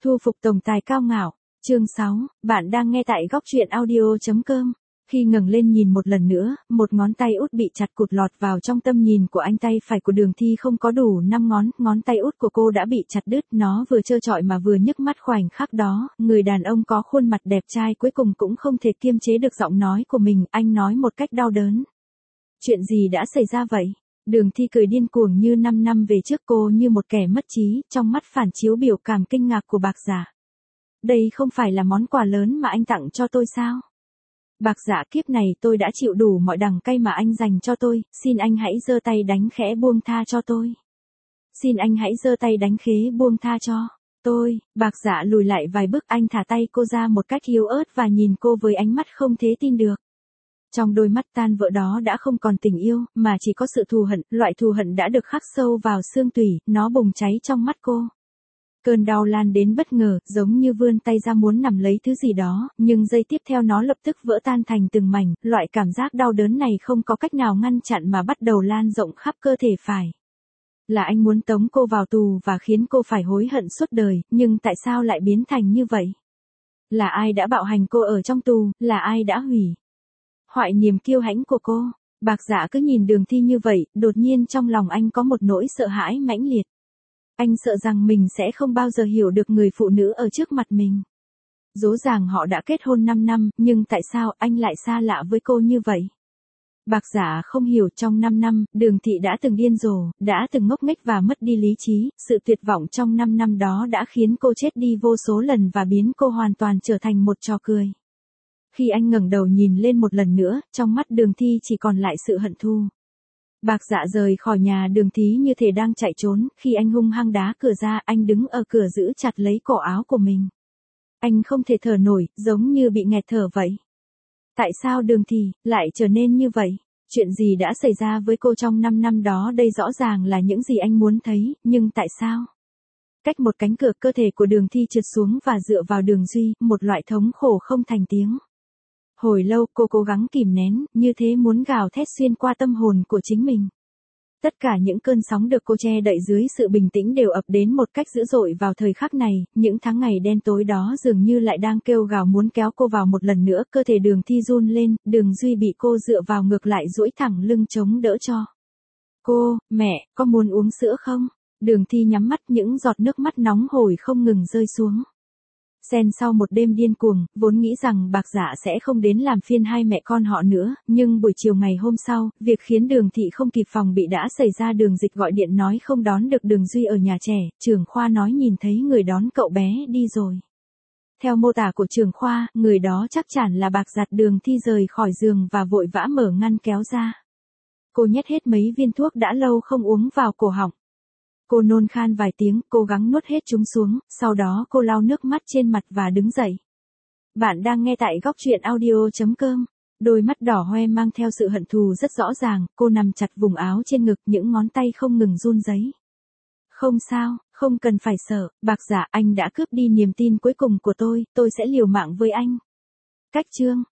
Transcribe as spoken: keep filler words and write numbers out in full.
Thu phục tổng tài cao ngạo. Chương sáu, bạn đang nghe tại góc truyện audio.com. Khi ngẩng lên nhìn một lần nữa, một ngón tay út bị chặt cụt lọt vào trong tầm nhìn của anh. Tay phải của Đường Thi không có đủ năm ngón, ngón tay út của cô đã bị chặt đứt, nó vừa trơ trọi mà vừa nhức mắt. Khoảnh khắc đó, người đàn ông có khuôn mặt đẹp trai cuối cùng cũng không thể kiềm chế được giọng nói của mình, anh nói một cách đau đớn. Chuyện gì đã xảy ra vậy? Đường Thi cười điên cuồng như năm năm về trước, cô như một kẻ mất trí, trong mắt phản chiếu biểu cảm kinh ngạc của Bạc Giả. Đây không phải là món quà lớn mà anh tặng cho tôi sao? Bạc Giả, kiếp này tôi đã chịu đủ mọi đắng cay mà anh dành cho tôi, xin anh hãy giơ tay đánh khẽ buông tha cho tôi. Xin anh hãy giơ tay đánh khế buông tha cho tôi. Bạc Giả lùi lại vài bước, anh thả tay cô ra một cách yếu ớt và nhìn cô với ánh mắt không thể tin được. Trong đôi mắt tan vỡ đó đã không còn tình yêu, mà chỉ có sự thù hận, loại thù hận đã được khắc sâu vào xương tủy, nó bùng cháy trong mắt cô. Cơn đau lan đến bất ngờ, giống như vươn tay ra muốn nắm lấy thứ gì đó, nhưng giây tiếp theo nó lập tức vỡ tan thành từng mảnh, loại cảm giác đau đớn này không có cách nào ngăn chặn mà bắt đầu lan rộng khắp cơ thể. Phải là anh muốn tống cô vào tù và khiến cô phải hối hận suốt đời, nhưng tại sao lại biến thành như vậy? Là ai đã bạo hành cô ở trong tù, là ai đã hủy hoại niềm kiêu hãnh của cô? Bạc Giả cứ nhìn Đường Thi như vậy, đột nhiên trong lòng anh có một nỗi sợ hãi mãnh liệt. Anh sợ rằng mình sẽ không bao giờ hiểu được người phụ nữ ở trước mặt mình. Rõ ràng họ đã kết hôn năm năm, nhưng tại sao anh lại xa lạ với cô như vậy? Bạc Giả không hiểu, trong năm năm, Đường Thị đã từng điên rồ, đã từng ngốc nghếch và mất đi lý trí, sự tuyệt vọng trong năm năm đó đã khiến cô chết đi vô số lần và biến cô hoàn toàn trở thành một trò cười. Khi anh ngẩng đầu nhìn lên một lần nữa, trong mắt Đường Thi chỉ còn lại sự hận thù. Bạc Dạ rời khỏi nhà Đường Thi như thể đang chạy trốn, khi anh hung hăng đá cửa ra, anh đứng ở cửa giữ chặt lấy cổ áo của mình. Anh không thể thở nổi, giống như bị nghẹt thở vậy. Tại sao Đường Thi lại trở nên như vậy? Chuyện gì đã xảy ra với cô trong năm năm đó? Đây rõ ràng là những gì anh muốn thấy, nhưng tại sao? Cách một cánh cửa, cơ thể của Đường Thi trượt xuống và dựa vào Đường Duy, một loại thống khổ không thành tiếng. Hồi lâu cô cố gắng kìm nén, như thế muốn gào thét xuyên qua tâm hồn của chính mình. Tất cả những cơn sóng được cô che đậy dưới sự bình tĩnh đều ập đến một cách dữ dội vào thời khắc này, những tháng ngày đen tối đó dường như lại đang kêu gào muốn kéo cô vào một lần nữa. Cơ thể Đường Thi run lên, Đường Duy bị cô dựa vào ngược lại duỗi thẳng lưng chống đỡ cho cô. Mẹ, có muốn uống sữa không? Đường Thi nhắm mắt, những giọt nước mắt nóng hổi không ngừng rơi xuống. Xen sau một đêm điên cuồng, vốn nghĩ rằng Bạc Giả sẽ không đến làm phiên hai mẹ con họ nữa, nhưng buổi chiều ngày hôm sau, việc khiến Đường Thị không kịp phòng bị đã xảy ra. Đường Dịch gọi điện nói không đón được Đường Duy ở nhà trẻ, trưởng khoa nói nhìn thấy người đón cậu bé đi rồi. Theo mô tả của trưởng khoa, người đó chắc chắn là Bạc Giặt. Đường Thi rời khỏi giường và vội vã mở ngăn kéo ra. Cô nhét hết mấy viên thuốc đã lâu không uống vào cổ họng. Cô nôn khan vài tiếng, cố gắng nuốt hết chúng xuống, sau đó cô lau nước mắt trên mặt và đứng dậy. Bạn đang nghe tại góc truyện audio.com. Đôi mắt đỏ hoe mang theo sự hận thù rất rõ ràng, cô nằm chặt vùng áo trên ngực, những ngón tay không ngừng run rẩy. Không sao, không cần phải sợ, Bạc Giả, anh đã cướp đi niềm tin cuối cùng của tôi, tôi sẽ liều mạng với anh. Cách chương